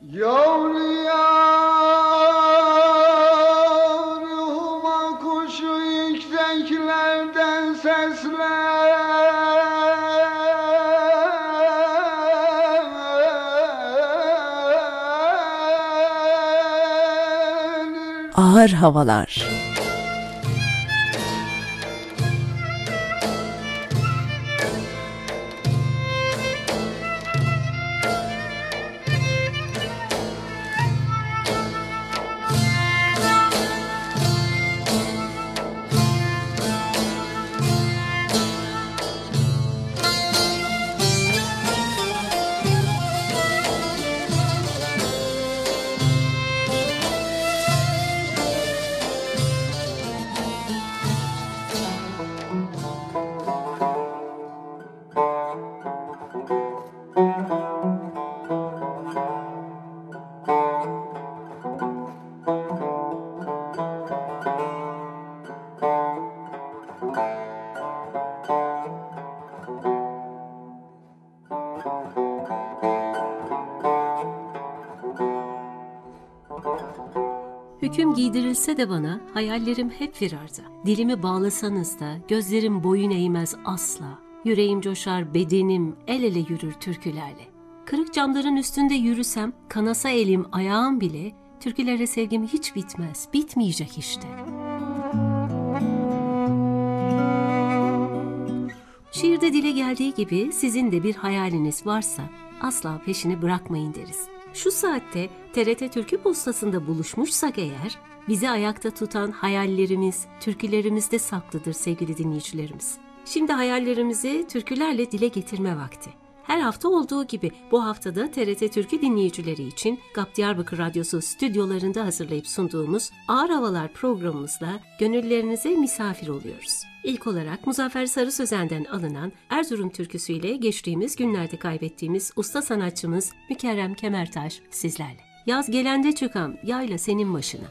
Yavruhuma kuşu yükseklerden seslenir. Ağır havalar. Hüküm giydirilse de bana hayallerim hep firarda. Dilimi bağlasanız da gözlerim boyun eğmez asla. Yüreğim coşar, bedenim el ele yürür türkülerle. Kırık camların üstünde yürüsem, kanasa elim ayağım bile, türkülere sevgim hiç bitmez, bitmeyecek işte. Şiirde dile geldiği gibi sizin de bir hayaliniz varsa asla peşini bırakmayın deriz. Şu saatte TRT Türkü Postası'nda buluşmuşsak eğer, bizi ayakta tutan hayallerimiz, türkülerimizde saklıdır sevgili dinleyicilerimiz. Şimdi hayallerimizi türkülerle dile getirme vakti. Her hafta olduğu gibi bu haftada TRT Türkü dinleyicileri için GAP Diyarbakır Radyosu stüdyolarında hazırlayıp sunduğumuz Ağır Havalar programımızla gönüllerinize misafir oluyoruz. İlk olarak Muzaffer Sarı Sözen'den alınan Erzurum türküsüyle geçtiğimiz günlerde kaybettiğimiz usta sanatçımız Mükerrem Kemertaş sizlerle. Yaz gelende çıkam, yayla senin başına.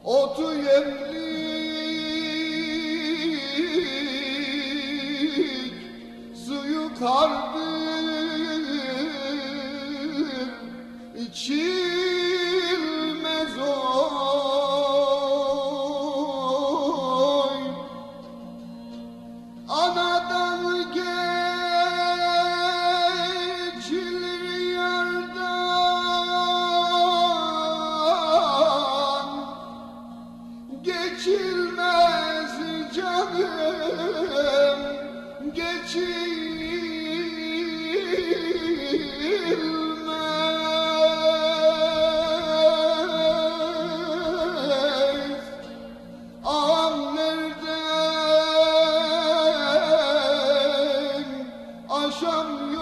otu yemlik, suyu kardır, içilmez oy. Anadan geçilir yardan, geçilmez canım, geçilmez. Ağam nereden aşam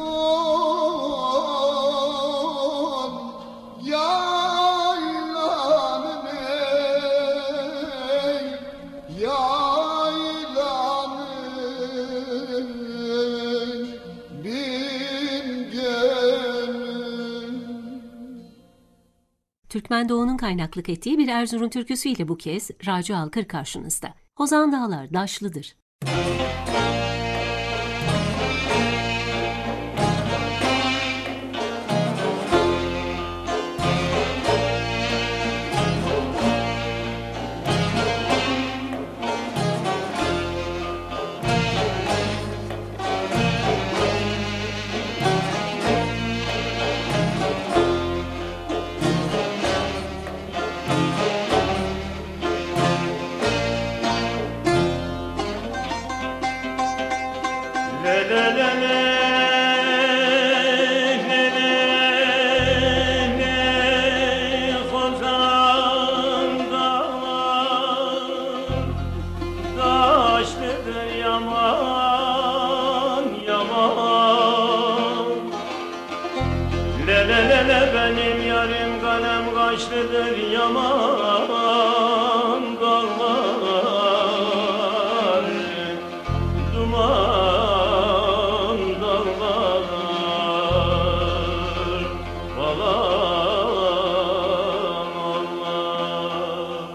yolun, yaylanın ey, yaylanın bin gelin. Türkmen Doğu'nun kaynaklık ettiği bir Erzurum türküsüyle bu kez Raci Alkır karşınızda. Hozan Dağlar Daşlıdır. Benim yarim kalem kaşlıdır yaman dağlar, duman dağlar, balam Allah.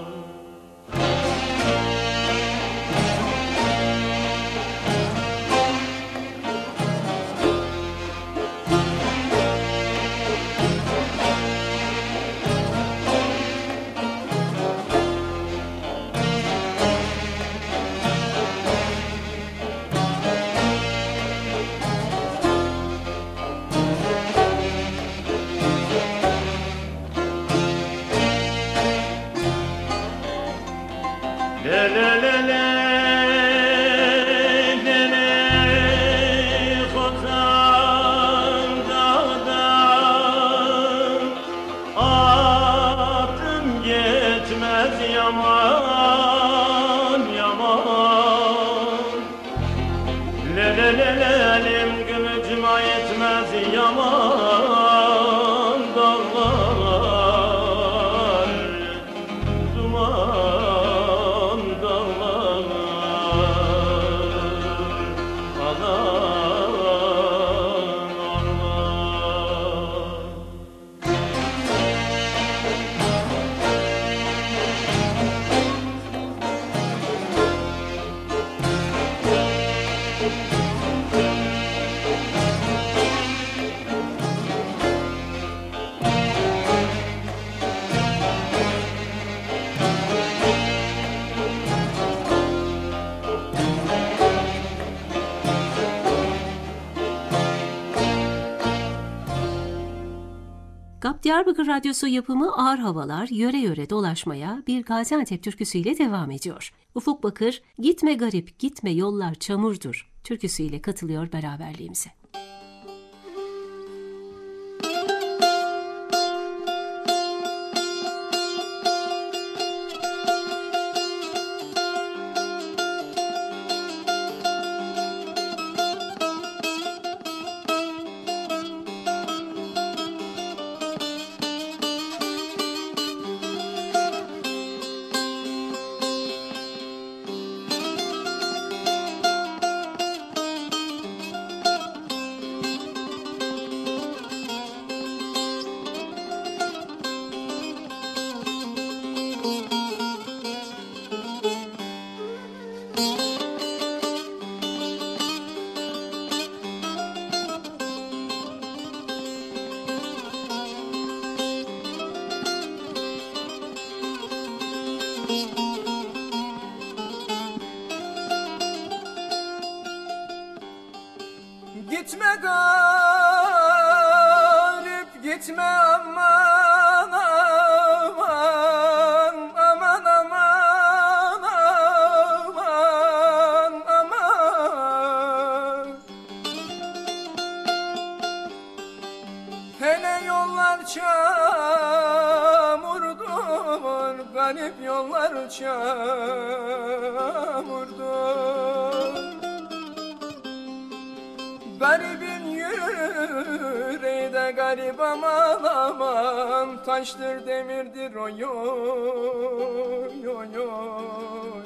Yaman yaman, lelelelelim gümücüma yetmez yaman dağlar, duman dağlar, alan orman. GAP Diyarbakır Radyosu yapımı Ağır Havalar yöre yöre dolaşmaya bir Gaziantep türküsüyle devam ediyor. Ufuk Bakır, "Gitme garip, gitme yollar çamurdur" türküsüyle katılıyor beraberliğimize. Gitme garip gitme aman aman aman aman aman aman. Hele yollar çamurdur, garip yollar çamurdur. Garibin yüreği de garip aman aman, taştır demirdir oy oy oy oy.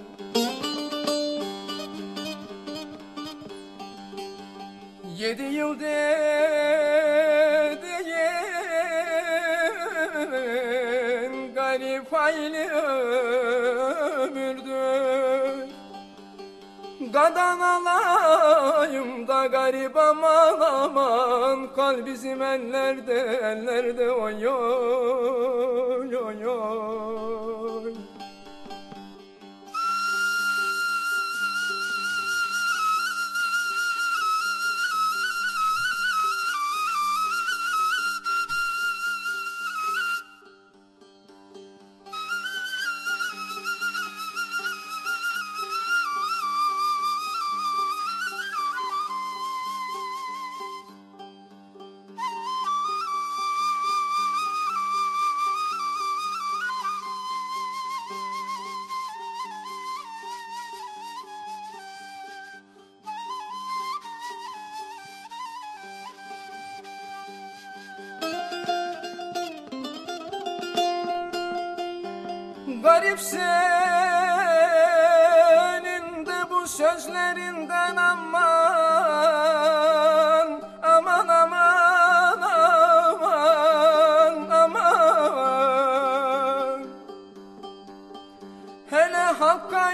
Yedi yıl dediğin garip hayli ömürdür. Gadan alayım da garip aman aman, kal bizim ellerde ellerde oy oy oy oy. Garip senin de bu sözlerinden aman aman aman aman aman. Hele hakka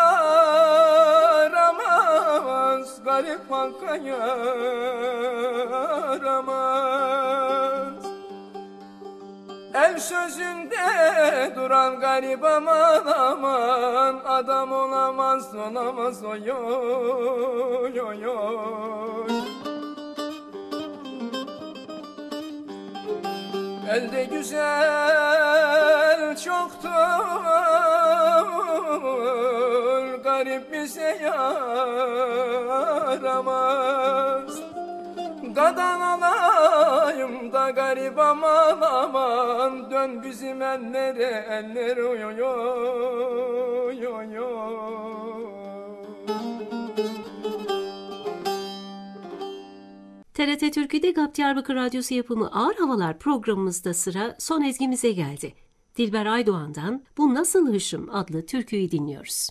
yaramaz, garip hakka yaramaz. El sözünde duran garip aman aman, adam olamaz olamaz oy oy oy oy. Elde güzel çoktur, garip bize yaramaz. Gadan alayım da garip aman aman, dön bizim ellere ellere oy oy oy oy oy. TRT Türkü'de GAP Diyarbakır Radyosu yapımı Ağır Havalar programımızda sıra son ezgimize geldi. Dilber Aydoğan'dan Bu Nasıl Hışım adlı türküyü dinliyoruz.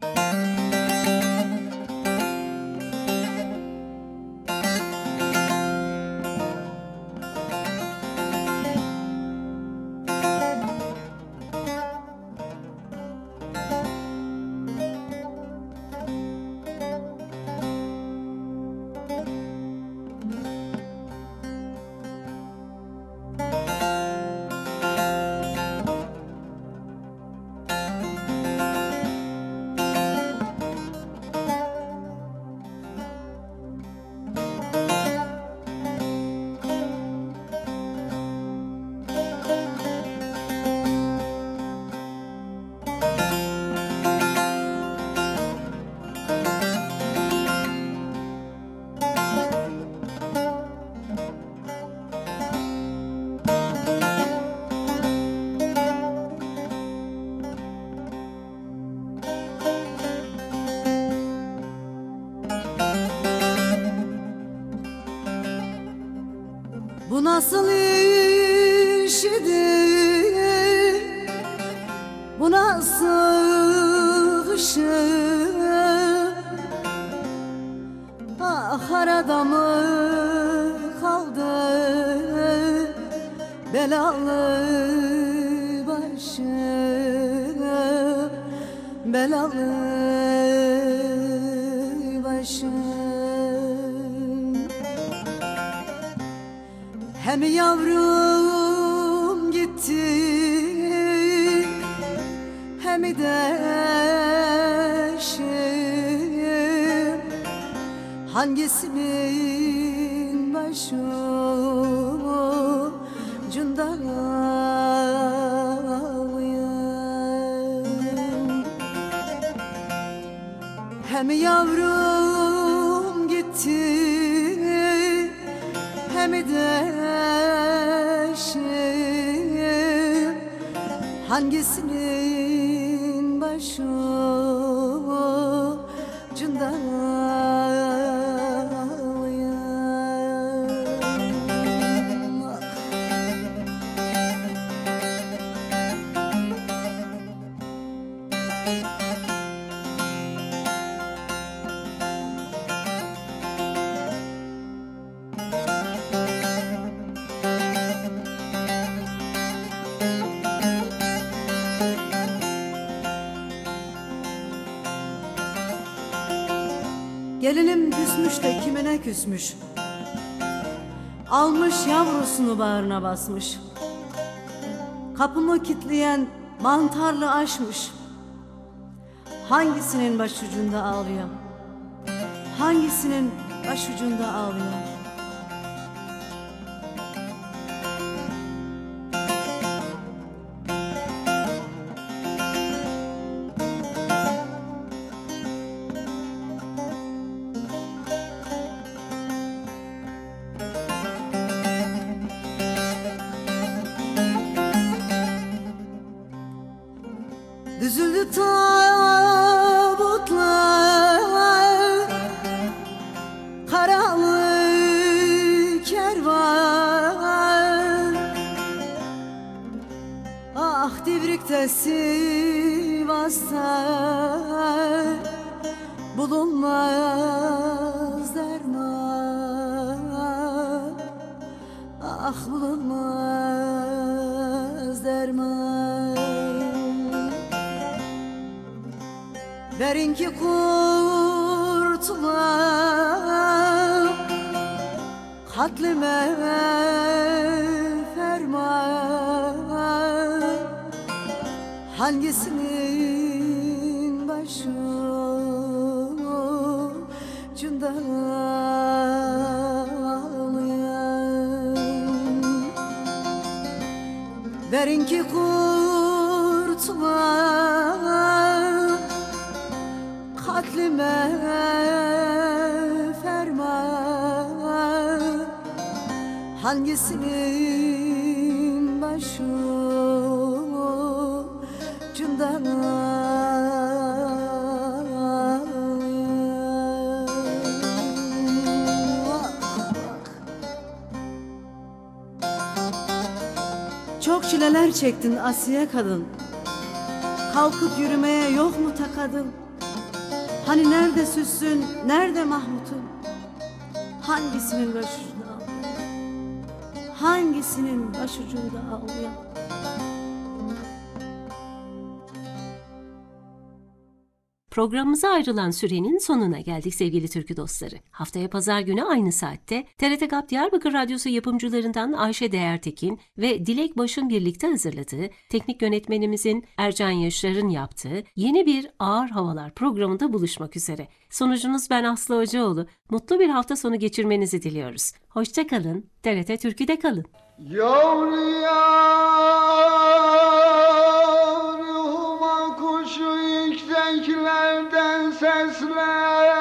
Bu nasıl işidir, bu nasıl ışık? Ah arada mı kaldı belalı başım, belalı başım. Hem yavrum gitti, hem de eşim, hangisinin başucunda alayım? Hem yavrum gitti hem de eşim, hangisinin başucunda alayım? Gelinim küsmüş de kimine küsmüş, almış yavrusunu bağrına basmış. Kapımı kitleyen mantarlı aşmış, hangisinin başucunda ağlıyor? Hangisinin başucunda ağlıyor? Düzüldü tabutlar, karalı kervan. Ah Divrik'te Sivas'ta bulunmaz derman. Ah bulunmaz derman. Verin ki kurtulam, katlime ferman. Hangisinin başucunda alayım? Verin ki kurtulam, katlime ferman. Hangisinin başucunda alayım? Çok çileler çektin Asiye kadın, kalkıp yürümeye yok mu takadın? Hani nerede Süs'ün, nerede Mahmut'un? Hangisinin başucunda ağlıyor? Hangisinin başucunda ağlıyor? Programımıza ayrılan sürenin sonuna geldik sevgili türkü dostları. Haftaya pazar günü aynı saatte TRT GAP Diyarbakır Radyosu yapımcılarından Ayşe Değertekin ve Dilek Baş'ın birlikte hazırladığı, teknik yönetmenimizin Ercan Yaşar'ın yaptığı yeni bir Ağır Havalar programında buluşmak üzere. Sunucunuz ben Aslı Hocaoğlu. Mutlu bir hafta sonu geçirmenizi diliyoruz. Hoşça kalın, TRT Türkü'de kalın. Yavru yavruma kuşu yükseklerden sesler.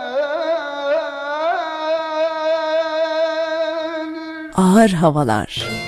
Ağır Havalar.